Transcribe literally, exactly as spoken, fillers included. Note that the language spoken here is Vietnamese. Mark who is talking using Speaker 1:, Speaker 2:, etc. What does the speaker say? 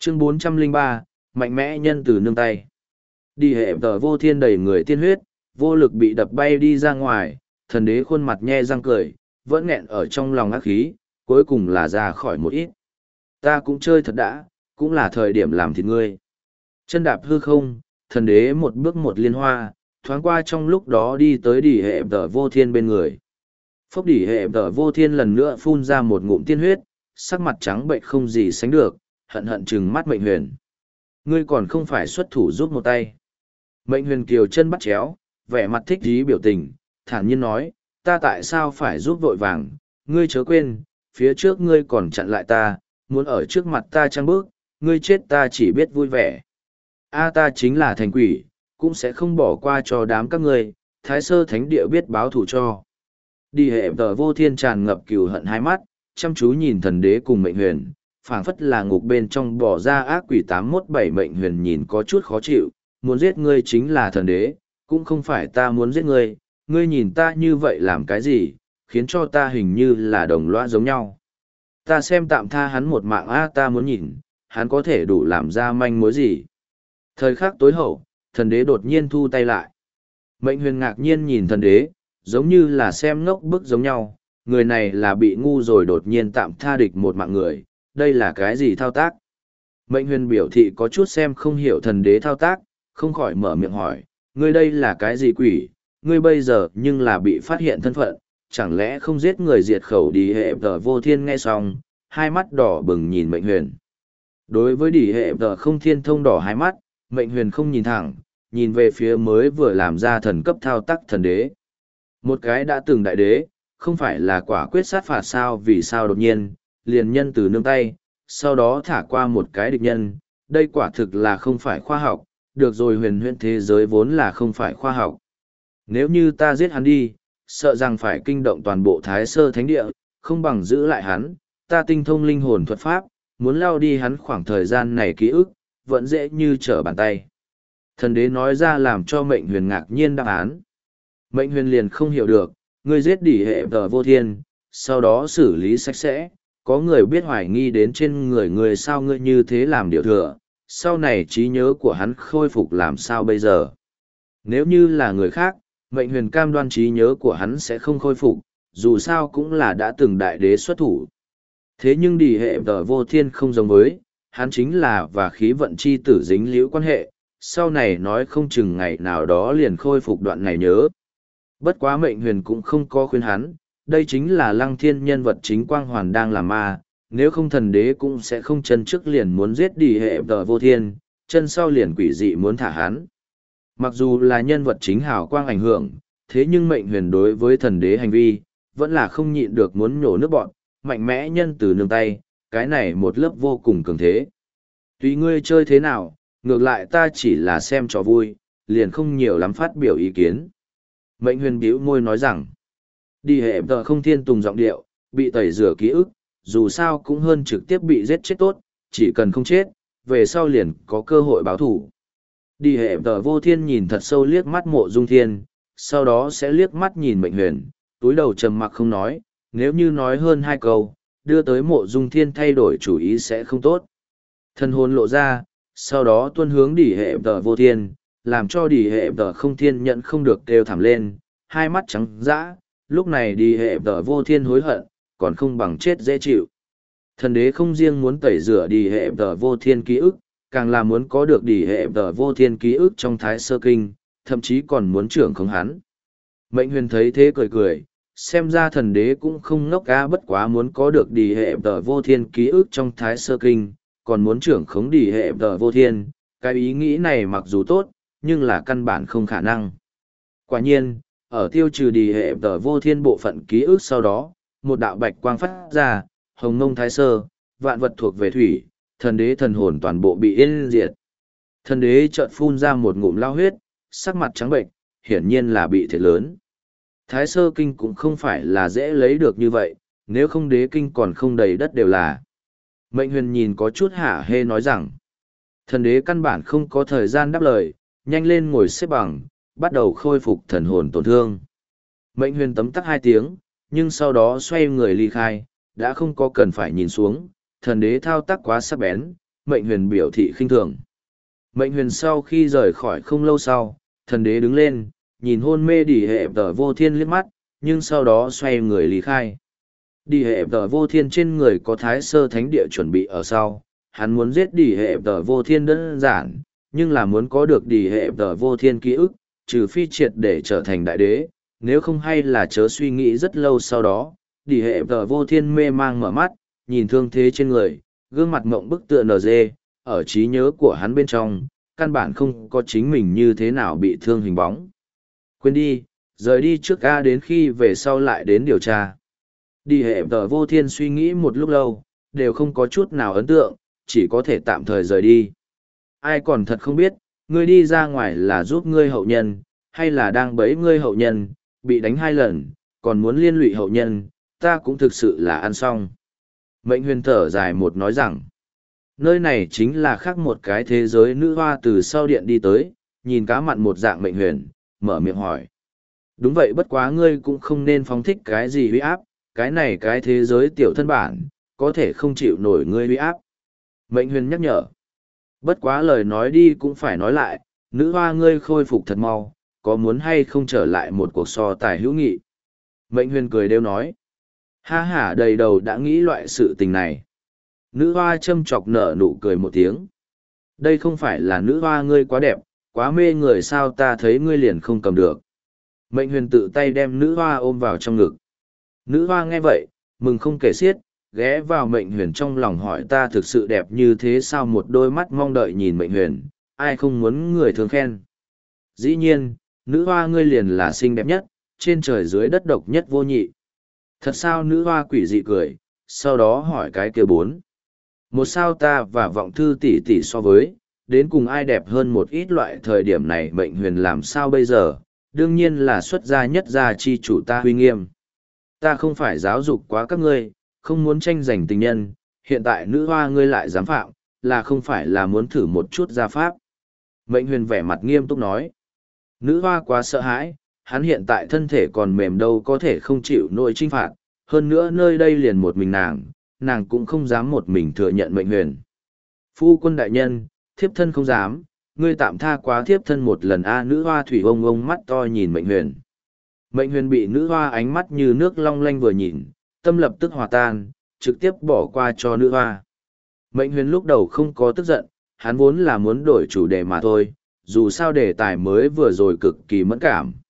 Speaker 1: Chương bốn trăm lẻ ba, mạnh mẽ nhân từ nương tay. Đi hệ tờ vô thiên đầy người tiên huyết, vô lực bị đập bay đi ra ngoài, thần đế khuôn mặt nhe răng cười, vẫn nghẹn ở trong lòng ác khí, cuối cùng là ra khỏi một ít. Ta cũng chơi thật đã, cũng là thời điểm làm thịt ngươi. Chân đạp hư không, thần đế một bước một liên hoa, thoáng qua trong lúc đó đi tới đỉ hệ tờ vô thiên bên người. Phốc đỉ hệ tờ vô thiên lần nữa phun ra một ngụm tiên huyết, sắc mặt trắng bệnh không gì sánh được, hận hận trừng mắt Mệnh Huyền. Ngươi còn không phải xuất thủ giúp một tay. Mệnh Huyền kiều chân bắt chéo, vẻ mặt thích ý biểu tình, thản nhiên nói, ta tại sao phải giúp vội vàng, ngươi chớ quên, phía trước ngươi còn chặn lại ta, muốn ở trước mặt ta trăng bước, ngươi chết ta chỉ biết vui vẻ. A ta chính là thành quỷ, cũng sẽ không bỏ qua cho đám các ngươi, thái sơ thánh địa biết báo thù cho. Đi hệ tờ vô thiên tràn ngập cừu hận hai mắt, chăm chú nhìn thần đế cùng Mệnh Huyền, phảng phất là ngục bên trong bỏ ra ác quỷ tám mốt bảy. Mệnh Huyền nhìn có chút khó chịu, muốn giết ngươi chính là thần đế, cũng không phải ta muốn giết ngươi, ngươi nhìn ta như vậy làm cái gì, khiến cho ta hình như là đồng loa giống nhau. Ta xem tạm tha hắn một mạng a ta muốn nhìn, hắn có thể đủ làm ra manh mối gì. Thời khắc tối hậu, thần đế đột nhiên thu tay lại. Mệnh Huyền ngạc nhiên nhìn thần đế, giống như là xem ngốc bức giống nhau, người này là bị ngu rồi đột nhiên tạm tha địch một mạng người, đây là cái gì thao tác? Mệnh Huyền biểu thị có chút xem không hiểu thần đế thao tác, không khỏi mở miệng hỏi, ngươi đây là cái gì quỷ, ngươi bây giờ nhưng là bị phát hiện thân phận, chẳng lẽ không giết người diệt khẩu đi hệ tờ vô thiên nghe xong, hai mắt đỏ bừng nhìn Mệnh Huyền. Đối với đỉ hệ tờ không thiên thông đỏ hai mắt, Mệnh Huyền không nhìn thẳng, nhìn về phía mới vừa làm ra thần cấp thao tác thần đế. Một cái đã từng đại đế, không phải là quả quyết sát phạt sao vì sao đột nhiên, liền nhân từ nương tay, sau đó thả qua một cái địch nhân, đây quả thực là không phải khoa học, được rồi huyền huyễn thế giới vốn là không phải khoa học. Nếu như ta giết hắn đi, sợ rằng phải kinh động toàn bộ thái sơ thánh địa, không bằng giữ lại hắn, ta tinh thông linh hồn thuật pháp, muốn lao đi hắn khoảng thời gian này ký ức, vẫn dễ như trở bàn tay. Thần đế nói ra làm cho Mệnh Huyền ngạc nhiên đáp án. Mệnh Huyền liền không hiểu được, ngươi giết đỉ hệ tờ vô thiên, sau đó xử lý sạch sẽ, có người biết hoài nghi đến trên người người sao ngươi như thế làm điều thừa, sau này trí nhớ của hắn khôi phục làm sao bây giờ. Nếu như là người khác, Mệnh Huyền cam đoan trí nhớ của hắn sẽ không khôi phục, dù sao cũng là đã từng đại đế xuất thủ. Thế nhưng đỉ hệ tờ vô thiên không giống với, hắn chính là và khí vận chi tử dính liễu quan hệ, sau này nói không chừng ngày nào đó liền khôi phục đoạn này nhớ. Bất quá Mệnh Huyền cũng không có khuyên hắn, đây chính là Lăng Thiên nhân vật chính quang hoàn đang làm ma, nếu không thần đế cũng sẽ không chân trước liền muốn giết đỉ hệ tờ vô thiên, chân sau liền quỷ dị muốn thả hắn. Mặc dù là nhân vật chính hào quang ảnh hưởng, thế nhưng Mệnh Huyền đối với thần đế hành vi, vẫn là không nhịn được muốn nhổ nước bọn, mạnh mẽ nhân từ nương tay, cái này một lớp vô cùng cường thế. Tùy ngươi chơi thế nào, ngược lại ta chỉ là xem trò vui, liền không nhiều lắm phát biểu ý kiến. Mệnh Huyền bĩu môi nói rằng, đi hệ tờ không thiên tùng giọng điệu, bị tẩy rửa ký ức, dù sao cũng hơn trực tiếp bị giết chết tốt, chỉ cần không chết, về sau liền có cơ hội báo thủ. Đi hệ tờ vô thiên nhìn thật sâu liếc mắt Mộ Dung Thiên, sau đó sẽ liếc mắt nhìn Mệnh Huyền, túi đầu trầm mặc không nói, nếu như nói hơn hai câu, đưa tới Mộ Dung Thiên thay đổi chủ ý sẽ không tốt. Thân hồn lộ ra, sau đó tuân hướng đỉ hệ tờ vô thiên, làm cho đỉ hệ tờ không thiên nhận không được kêu thảm lên, hai mắt trắng dã, lúc này đỉ hệ tờ vô thiên hối hận, còn không bằng chết dễ chịu. Thần đế không riêng muốn tẩy rửa đỉ hệ tờ vô thiên ký ức, càng là muốn có được đỉ hệ tờ vô thiên ký ức trong thái sơ kinh, thậm chí còn muốn trưởng không hắn. Mệnh Huyền thấy thế cười cười, xem ra thần đế cũng không ngốc ca, bất quá muốn có được đỉ hệ tờ vô thiên ký ức trong thái sơ kinh, còn muốn trưởng khống đỉ hệ tờ vô thiên, cái ý nghĩ này mặc dù tốt, nhưng là căn bản không khả năng. Quả nhiên, ở tiêu trừ đỉ hệ tờ vô thiên bộ phận ký ức sau đó, một đạo bạch quang phát ra, hồng ngông thái sơ, vạn vật thuộc về thủy, thần đế thần hồn toàn bộ bị yên diệt. Thần đế chợt phun ra một ngụm lao huyết, sắc mặt trắng bệnh, hiển nhiên là bị thiệt lớn. Thái sơ kinh cũng không phải là dễ lấy được như vậy, nếu không đế kinh còn không đầy đất đều là. Mệnh Huyền nhìn có chút hả hê nói rằng, thần đế căn bản không có thời gian đáp lời, nhanh lên ngồi xếp bằng, bắt đầu khôi phục thần hồn tổn thương. Mệnh Huyền tấm tắc hai tiếng, nhưng sau đó xoay người ly khai, đã không có cần phải nhìn xuống, thần đế thao tác quá sắc bén, mệnh huyền biểu thị khinh thường. Mệnh huyền sau khi rời khỏi không lâu sau, thần đế đứng lên, nhìn hôn mê đi hệ tờ vô thiên liếc mắt, nhưng sau đó xoay người lý khai. Đi hệ tờ vô thiên trên người có thái sơ thánh địa chuẩn bị ở sau, hắn muốn giết đi hệ tờ vô thiên đơn giản, nhưng là muốn có được đi hệ tờ vô thiên ký ức, trừ phi triệt để trở thành đại đế, nếu không hay là chớ suy nghĩ rất lâu sau đó. Đi hệ tờ vô thiên mê mang mở mắt, nhìn thương thế trên người, gương mặt mộng bức tựa nờ dê, ở trí nhớ của hắn bên trong, căn bản không có chính mình như thế nào bị thương hình bóng. Quên đi, rời đi trước ca đến khi về sau lại đến điều tra. Đi hệ tờ vô thiên suy nghĩ một lúc lâu, đều không có chút nào ấn tượng, chỉ có thể tạm thời rời đi. Ai còn thật không biết, ngươi đi ra ngoài là giúp ngươi hậu nhân, hay là đang bẫy ngươi hậu nhân, bị đánh hai lần, còn muốn liên lụy hậu nhân, ta cũng thực sự là ăn xong. Mệnh huyền thở dài một nói rằng, nơi này chính là khác một cái thế giới nữ hoa từ sau điện đi tới, nhìn cá mặn một dạng mệnh huyền, mở miệng hỏi. Đúng vậy, bất quá ngươi cũng không nên phóng thích cái gì uy áp, cái này cái thế giới tiểu thân bản, có thể không chịu nổi ngươi uy áp. Mệnh huyền nhắc nhở. Bất quá lời nói đi cũng phải nói lại, nữ hoa ngươi khôi phục thật mau, có muốn hay không trở lại một cuộc so tài hữu nghị. Mệnh huyền cười đều nói. Ha ha, đầy đầu đã nghĩ loại sự tình này. Nữ hoa châm chọc nở nụ cười một tiếng. Đây không phải là nữ hoa ngươi quá đẹp, quá mê người sao ta thấy ngươi liền không cầm được. Mệnh huyền tự tay đem nữ hoa ôm vào trong ngực. Nữ hoa nghe vậy, mừng không kể xiết, ghé vào mệnh huyền trong lòng hỏi ta thực sự đẹp như thế sao, một đôi mắt mong đợi nhìn mệnh huyền, ai không muốn người thường khen. Dĩ nhiên, nữ hoa ngươi liền là xinh đẹp nhất, trên trời dưới đất độc nhất vô nhị. Thật sao? Nữ hoa quỷ dị cười, sau đó hỏi cái kia bốn. Một sao ta và vọng thư tỷ tỷ so với, đến cùng ai đẹp hơn một ít loại thời điểm này mệnh huyền làm sao bây giờ, đương nhiên là xuất gia nhất gia chi chủ ta huy nghiêm. Ta không phải giáo dục quá các ngươi, không muốn tranh giành tình nhân, hiện tại nữ hoa ngươi lại dám phạm, là không phải là muốn thử một chút gia pháp. Mệnh huyền vẻ mặt nghiêm túc nói. Nữ hoa quá sợ hãi, hắn hiện tại thân thể còn mềm đâu có thể không chịu nổi trinh phạt, hơn nữa nơi đây liền một mình nàng, nàng cũng không dám một mình thừa nhận mệnh huyền. Phu quân đại nhân, thiếp thân không dám, ngươi tạm tha quá thiếp thân một lần a. Nữ hoa thủy ông ông mắt to nhìn mệnh huyền. Mệnh huyền bị nữ hoa ánh mắt như nước long lanh vừa nhìn, tâm lập tức hòa tan, trực tiếp bỏ qua cho nữ hoa. Mệnh huyền lúc đầu không có tức giận, hắn vốn là muốn đổi chủ đề mà thôi, dù sao đề tài mới vừa rồi cực kỳ mẫn cảm,